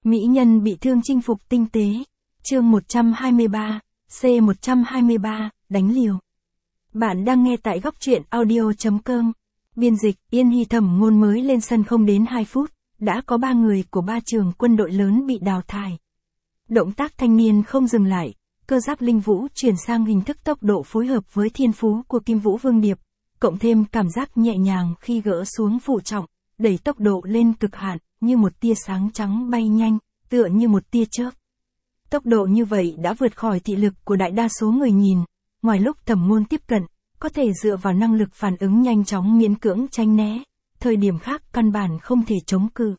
Mỹ nhân bị thương chinh phục tinh tế. Chương 123, C123, đánh liều. Bạn đang nghe tại góc truyện audio.com. Biên dịch, Yên Hy. Thẩm Ngôn mới lên sân không đến 2 phút, đã có 3 người của 3 trường quân đội lớn bị đào thải. Động tác thanh niên không dừng lại, cơ giáp Linh Vũ chuyển sang hình thức tốc độ phối hợp với thiên phú của Kim Vũ Vương Điệp, cộng thêm cảm giác nhẹ nhàng khi gỡ xuống phụ trọng, đẩy tốc độ lên cực hạn, như một tia sáng trắng bay nhanh, tựa như một tia chớp. Tốc độ như vậy đã vượt khỏi thị lực của đại đa số người nhìn, ngoài lúc Thẩm Ngôn tiếp cận, có thể dựa vào năng lực phản ứng nhanh chóng miễn cưỡng tránh né, thời điểm khác căn bản không thể chống cự.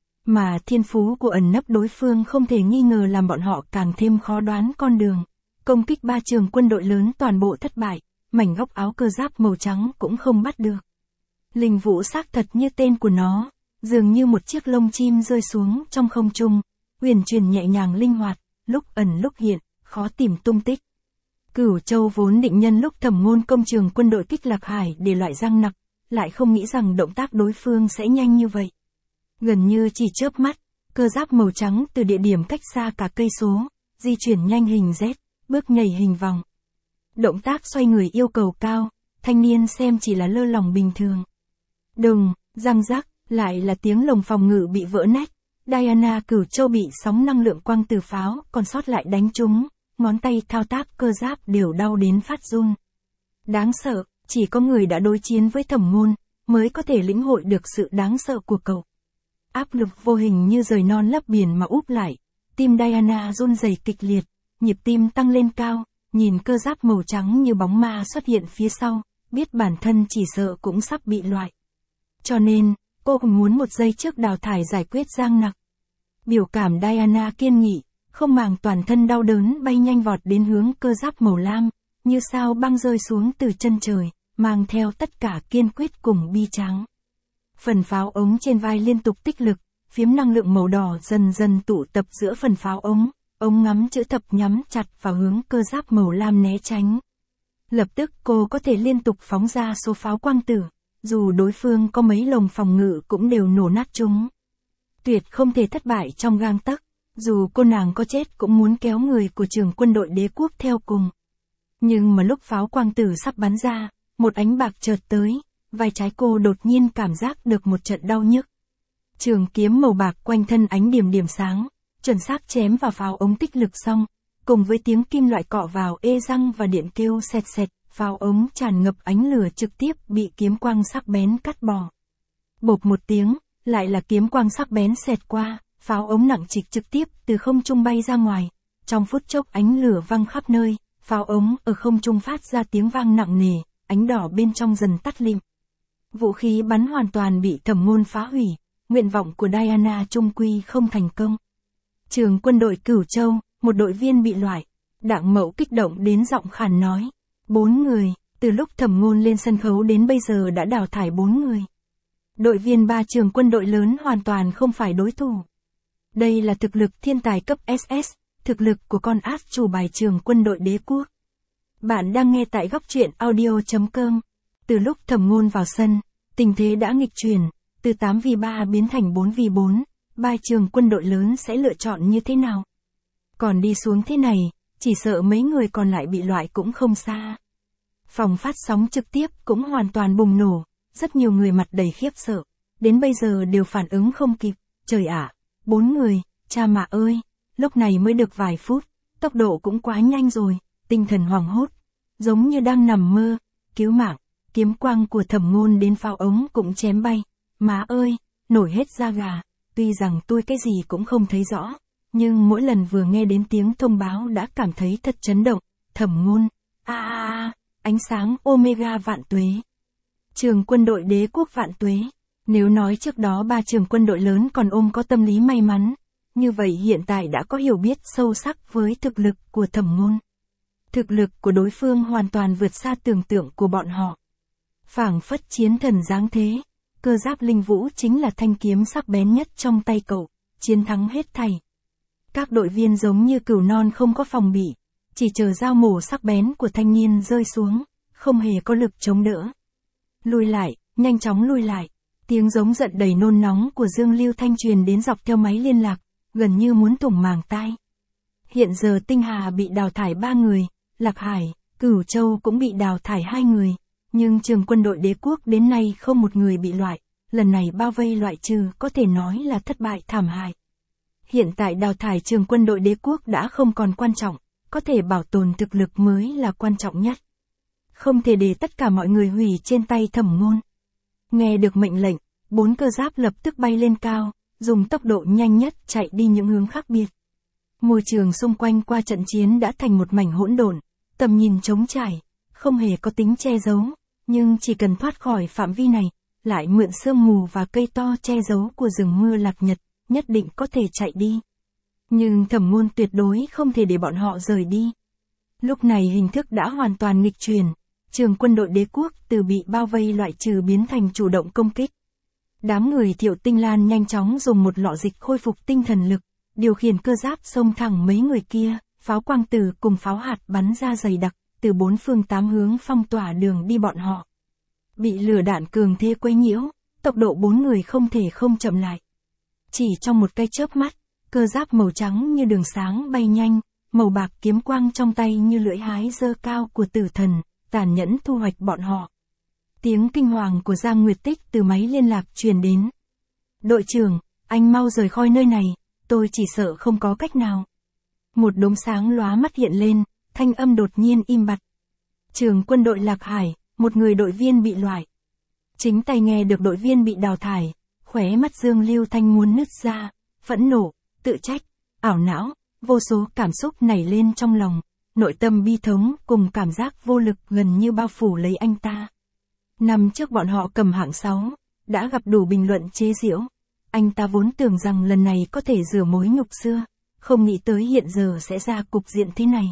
Mà thiên phú của ẩn nấp đối phương không thể nghi ngờ làm bọn họ càng thêm khó đoán con đường. Công kích 3 trường quân đội lớn toàn bộ thất bại, mảnh góc áo cơ giáp màu trắng cũng không bắt được. Linh Vũ xác thật như tên của nó, dường như một chiếc lông chim rơi xuống trong không trung, huyền chuyển nhẹ nhàng linh hoạt, lúc ẩn lúc hiện, khó tìm tung tích. Cửu Châu vốn định nhân lúc Thẩm Ngôn công trường quân đội kích Lạc Hải để loại giang nặc, lại không nghĩ rằng động tác đối phương sẽ nhanh như vậy. Gần như chỉ chớp mắt, cơ giáp màu trắng từ địa điểm cách xa cả cây số, di chuyển nhanh hình Z, bước nhảy hình vòng. Động tác xoay người yêu cầu cao, thanh niên xem chỉ là lơ lỏng bình thường. Đùng, răng rắc, lại là tiếng lồng phòng ngự bị vỡ nát. Diana Cửu Châu bị sóng năng lượng quang từ pháo còn sót lại đánh trúng, ngón tay thao tác cơ giáp đều đau đến phát run. Đáng sợ, chỉ có người đã đối chiến với Thẩm Ngôn mới có thể lĩnh hội được sự đáng sợ của cậu. Áp lực vô hình như rời non lấp biển mà úp lại, tim Diana run rẩy kịch liệt, nhịp tim tăng lên cao, nhìn cơ giáp màu trắng như bóng ma xuất hiện phía sau, biết bản thân chỉ sợ cũng sắp bị loại. Cho nên, cô cũng muốn một giây trước đào thải giải quyết giang nặc. Biểu cảm Diana kiên nghị, không màng toàn thân đau đớn bay nhanh vọt đến hướng cơ giáp màu lam, như sao băng rơi xuống từ chân trời, mang theo tất cả kiên quyết cùng bi tráng. Phần pháo ống trên vai liên tục tích lực, phiếm năng lượng màu đỏ dần dần tụ tập giữa phần pháo ống ngắm chữ thập nhắm chặt vào hướng cơ giáp màu lam né tránh. Lập tức cô có thể liên tục phóng ra số pháo quang tử, dù đối phương có mấy lồng phòng ngự cũng đều nổ nát chúng. Tuyệt không thể thất bại trong gang tấc, dù cô nàng có chết cũng muốn kéo người của trường quân đội đế quốc theo cùng. Nhưng mà lúc pháo quang tử sắp bắn ra, một ánh bạc chợt tới, vai trái cô đột nhiên cảm giác được một trận đau nhức. Trường kiếm màu bạc quanh thân ánh điểm sáng, chuẩn xác chém vào pháo ống tích lực xong, cùng với tiếng kim loại cọ vào ê răng và điện kêu sẹt sẹt, pháo ống tràn ngập ánh lửa trực tiếp bị kiếm quang sắc bén cắt bỏ. Bộp một tiếng, lại là kiếm quang sắc bén xẹt qua, pháo ống nặng trịch trực tiếp từ không trung bay ra ngoài. Trong phút chốc ánh lửa văng khắp nơi, pháo ống ở không trung phát ra tiếng vang nặng nề, ánh đỏ bên trong dần tắt lịm. Vũ khí bắn hoàn toàn bị Thẩm Ngôn phá hủy, nguyện vọng của Diana chung quy không thành công. Trường quân đội Cửu Châu, một đội viên bị loại. Đặng Mậu kích động đến giọng khàn nói. 4 người, từ lúc Thẩm Ngôn lên sân khấu đến bây giờ đã đào thải 4 người. Đội viên 3 trường quân đội lớn hoàn toàn không phải đối thủ. Đây là thực lực thiên tài cấp SS, thực lực của con át chủ bài trường quân đội đế quốc. Bạn đang nghe tại góc truyện audio.com. Từ lúc Thẩm Ngôn vào sân, tình thế đã nghịch chuyển, từ 8v3 biến thành 4v4, 3 trường quân đội lớn sẽ lựa chọn như thế nào? Còn đi xuống thế này, chỉ sợ mấy người còn lại bị loại cũng không xa. Phòng phát sóng trực tiếp cũng hoàn toàn bùng nổ, rất nhiều người mặt đầy khiếp sợ, đến bây giờ đều phản ứng không kịp. Trời ạ, 4 người, cha mạ ơi, lúc này mới được vài phút, tốc độ cũng quá nhanh rồi, tinh thần hoảng hốt, giống như đang nằm mơ. Cứu mạng, kiếm quang của Thẩm Ngôn đến pháo ống cũng chém bay. Má ơi, nổi hết da gà, tuy rằng tôi cái gì cũng không thấy rõ, nhưng mỗi lần vừa nghe đến tiếng thông báo đã cảm thấy thật chấn động. Thẩm Ngôn, ánh sáng Omega vạn tuế. Trường quân đội đế quốc vạn tuế. Nếu nói trước đó 3 trường quân đội lớn còn ôm có tâm lý may mắn, như vậy hiện tại đã có hiểu biết sâu sắc với thực lực của Thẩm Ngôn. Thực lực của đối phương hoàn toàn vượt xa tưởng tượng của bọn họ. Phảng phất chiến thần giáng thế, cơ giáp Linh Vũ chính là thanh kiếm sắc bén nhất trong tay cậu, chiến thắng hết thảy. Các đội viên giống như cừu non không có phòng bị, chỉ chờ dao mổ sắc bén của thanh niên rơi xuống, không hề có lực chống đỡ. Lùi lại, nhanh chóng lùi lại. Tiếng giống giận đầy nôn nóng của Dương Lưu Thanh truyền đến dọc theo máy liên lạc, gần như muốn thủng màng tai. Hiện giờ Tinh Hà bị đào thải 3 người, Lạc Hải, Cửu Châu cũng bị đào thải 2 người, nhưng trường quân đội đế quốc đến nay không một người bị loại, lần này bao vây loại trừ có thể nói là thất bại thảm hại. Hiện tại đào thải trường quân đội đế quốc đã không còn quan trọng, có thể bảo tồn thực lực mới là quan trọng nhất. Không thể để tất cả mọi người hủy trên tay Thẩm Ngôn. Nghe được mệnh lệnh, 4 cơ giáp lập tức bay lên cao, dùng tốc độ nhanh nhất chạy đi những hướng khác biệt. Môi trường xung quanh qua trận chiến đã thành một mảnh hỗn độn, tầm nhìn trống trải, không hề có tính che giấu, nhưng chỉ cần thoát khỏi phạm vi này, lại mượn sương mù và cây to che giấu của rừng mưa Lạc Nhật, nhất định có thể chạy đi. Nhưng Thẩm Ngôn tuyệt đối không thể để bọn họ rời đi. Lúc này hình thức đã hoàn toàn nghịch chuyển, trường quân đội đế quốc từ bị bao vây loại trừ biến thành chủ động công kích. Đám người Thiệu Tinh Lan nhanh chóng dùng một lọ dịch khôi phục tinh thần lực, điều khiển cơ giáp xông thẳng mấy người kia, pháo quang tử cùng pháo hạt bắn ra dày đặc, từ 4 phương 8 hướng phong tỏa đường đi bọn họ. Bị lửa đạn cường thế quấy nhiễu, tốc độ 4 người không thể không chậm lại. Chỉ trong một cái chớp mắt, cơ giáp màu trắng như đường sáng bay nhanh, màu bạc kiếm quang trong tay như lưỡi hái giơ cao của tử thần, tàn nhẫn thu hoạch bọn họ. Tiếng kinh hoàng của Giang Nguyệt Tích từ máy liên lạc truyền đến. Đội trưởng, anh mau rời khỏi nơi này, tôi chỉ sợ không có cách nào. Một đốm sáng lóa mắt hiện lên, thanh âm đột nhiên im bặt. Trường quân đội Lạc Hải, một người đội viên bị loại. Chính tay nghe được đội viên bị đào thải, khóe mắt Dương Lưu Thanh muốn nứt ra, phẫn nộ, tự trách, ảo não, vô số cảm xúc nảy lên trong lòng, nội tâm bi thống cùng cảm giác vô lực gần như bao phủ lấy anh ta. Năm trước bọn họ cầm hạng 6, đã gặp đủ bình luận chế giễu. Anh ta vốn tưởng rằng lần này có thể rửa mối nhục xưa, không nghĩ tới hiện giờ sẽ ra cục diện thế này.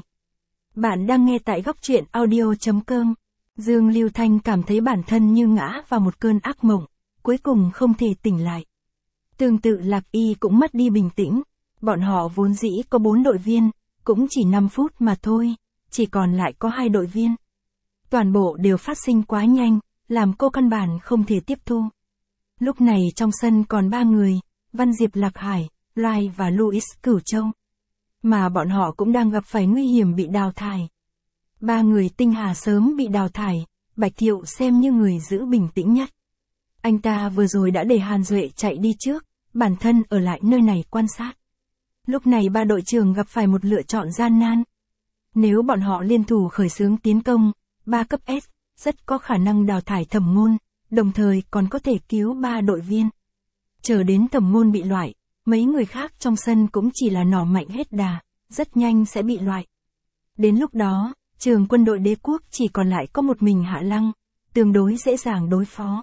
Bạn đang nghe tại góc truyện audio.com. Dương Lưu Thanh cảm thấy bản thân như ngã vào một cơn ác mộng, cuối cùng không thể tỉnh lại. Tương tự Lạc Y cũng mất đi bình tĩnh, bọn họ vốn dĩ có 4 đội viên, cũng chỉ 5 phút mà thôi, chỉ còn lại có 2 đội viên. Toàn bộ đều phát sinh quá nhanh, làm cô căn bản không thể tiếp thu. Lúc này trong sân còn 3 người, Văn Diệp Lạc Hải, Lai và Louis Cửu Châu. Mà bọn họ cũng đang gặp phải nguy hiểm bị đào thải. 3 người Tinh Hà sớm bị đào thải, Bạch Thiệu xem như người giữ bình tĩnh nhất. Anh ta vừa rồi đã để Hàn Duệ chạy đi trước, bản thân ở lại nơi này quan sát. Lúc này 3 đội trưởng gặp phải một lựa chọn gian nan. Nếu bọn họ liên thủ khởi xướng tiến công, 3 cấp S, rất có khả năng đào thải Thẩm Ngôn, đồng thời còn có thể cứu 3 đội viên. Chờ đến Thẩm Ngôn bị loại, mấy người khác trong sân cũng chỉ là nỏ mạnh hết đà, rất nhanh sẽ bị loại. Đến lúc đó, trường quân đội đế quốc chỉ còn lại có một mình Hạ Lăng, tương đối dễ dàng đối phó.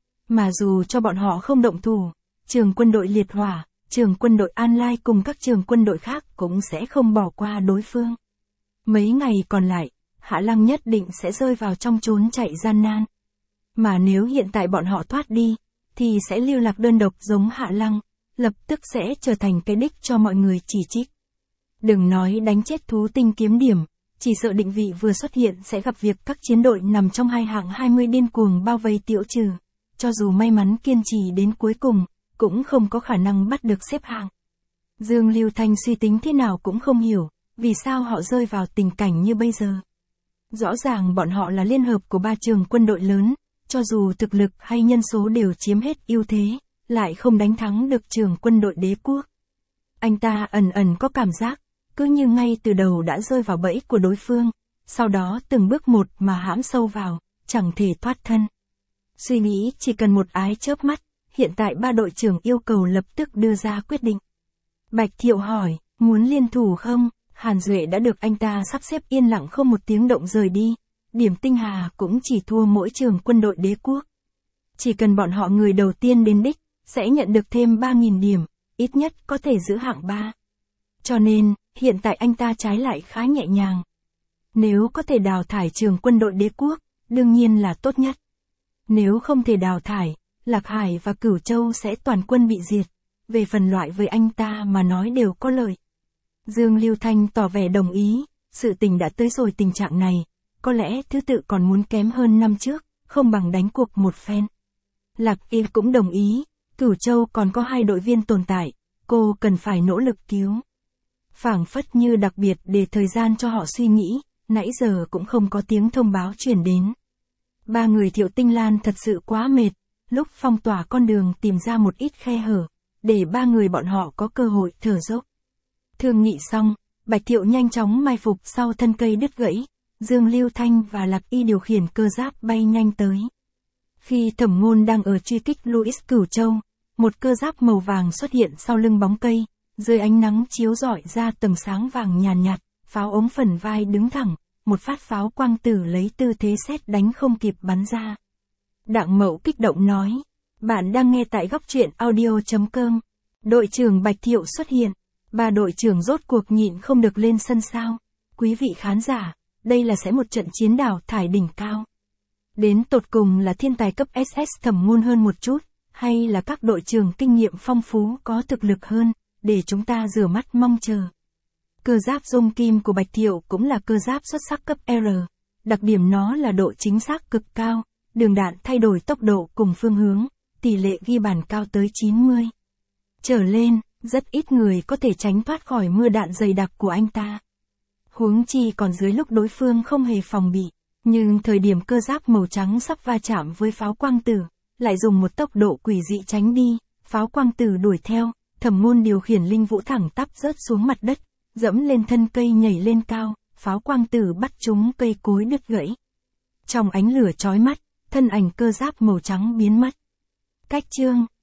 Mà dù cho bọn họ không động thủ, trường quân đội Liệt Hỏa, trường quân đội An Lai cùng các trường quân đội khác cũng sẽ không bỏ qua đối phương. Mấy ngày còn lại, Hạ Lăng nhất định sẽ rơi vào trong trốn chạy gian nan. Mà nếu hiện tại bọn họ thoát đi, thì sẽ lưu lạc đơn độc giống Hạ Lăng, lập tức sẽ trở thành cái đích cho mọi người chỉ trích. Đừng nói đánh chết thú tinh kiếm điểm, chỉ sợ định vị vừa xuất hiện sẽ gặp việc các chiến đội nằm trong hai hạng 20 điên cuồng bao vây tiêu trừ. Cho dù may mắn kiên trì đến cuối cùng, cũng không có khả năng bắt được xếp hạng. Dương Lưu Thanh suy tính thế nào cũng không hiểu, vì sao họ rơi vào tình cảnh như bây giờ. Rõ ràng bọn họ là liên hợp của 3 trường quân đội lớn, cho dù thực lực hay nhân số đều chiếm hết ưu thế, lại không đánh thắng được trường quân đội đế quốc. Anh ta ẩn ẩn có cảm giác, cứ như ngay từ đầu đã rơi vào bẫy của đối phương, sau đó từng bước một mà hãm sâu vào, chẳng thể thoát thân. Suy nghĩ chỉ cần một ái chớp mắt, hiện tại 3 đội trưởng yêu cầu lập tức đưa ra quyết định. Bạch Thiệu hỏi, muốn liên thủ không? Hàn Duệ đã được anh ta sắp xếp yên lặng không một tiếng động rời đi, điểm Tinh Hà cũng chỉ thua mỗi trường quân đội đế quốc. Chỉ cần bọn họ người đầu tiên đến đích, sẽ nhận được thêm 3.000 điểm, ít nhất có thể giữ hạng 3. Cho nên, hiện tại anh ta trái lại khá nhẹ nhàng. Nếu có thể đào thải trường quân đội đế quốc, đương nhiên là tốt nhất. Nếu không thể đào thải, Lạc Hải và Cửu Châu sẽ toàn quân bị diệt. Về phần loại với anh ta mà nói đều có lợi. Dương Lưu Thanh tỏ vẻ đồng ý, sự tình đã tới rồi tình trạng này, có lẽ thứ tự còn muốn kém hơn năm trước, không bằng đánh cuộc một phen. Lạc Y cũng đồng ý, Cửu Châu còn có 2 đội viên tồn tại, cô cần phải nỗ lực cứu. Phảng phất như đặc biệt để thời gian cho họ suy nghĩ, nãy giờ cũng không có tiếng thông báo truyền đến. Ba người Thiệu Tinh Lan thật sự quá mệt, lúc phong tỏa con đường tìm ra một ít khe hở, để ba người bọn họ có cơ hội thở dốc. Thương nghị xong, Bạch Thiệu nhanh chóng mai phục sau thân cây đứt gãy, Dương Lưu Thanh và Lạc Y điều khiển cơ giáp bay nhanh tới. Khi Thẩm Ngôn đang ở truy kích Louis Cửu Châu, một cơ giáp màu vàng xuất hiện sau lưng bóng cây, dưới ánh nắng chiếu rọi ra tầng sáng vàng nhàn nhạt, pháo ống phần vai đứng thẳng, một phát pháo quang tử lấy tư thế sét đánh không kịp bắn ra. Đặng Mậu kích động nói, bạn đang nghe tại góc truyện audio.com. Đội trưởng Bạch Thiệu xuất hiện, ba đội trưởng rốt cuộc nhịn không được lên sân sao. Quý vị khán giả, đây là sẽ một trận chiến đào thải đỉnh cao. Đến tột cùng là thiên tài cấp SS Thẩm Ngôn hơn một chút, hay là các đội trưởng kinh nghiệm phong phú có thực lực hơn, để chúng ta rửa mắt mong chờ. Cơ giáp dung kim của Bạch Thiệu cũng là cơ giáp xuất sắc cấp R. Đặc điểm nó là độ chính xác cực cao, đường đạn thay đổi tốc độ cùng phương hướng, tỷ lệ ghi bàn cao tới 90 trở lên, rất ít người có thể tránh thoát khỏi mưa đạn dày đặc của anh ta. Huống chi còn dưới lúc đối phương không hề phòng bị, nhưng thời điểm cơ giáp màu trắng sắp va chạm với pháo quang tử, lại dùng một tốc độ quỷ dị tránh đi, pháo quang tử đuổi theo, Thẩm Ngôn điều khiển linh vũ thẳng tắp rớt xuống mặt đất, dẫm lên thân cây nhảy lên cao, pháo quang tử bắt trúng cây cối đứt gãy. Trong ánh lửa chói mắt, thân ảnh cơ giáp màu trắng biến mất. Cách chương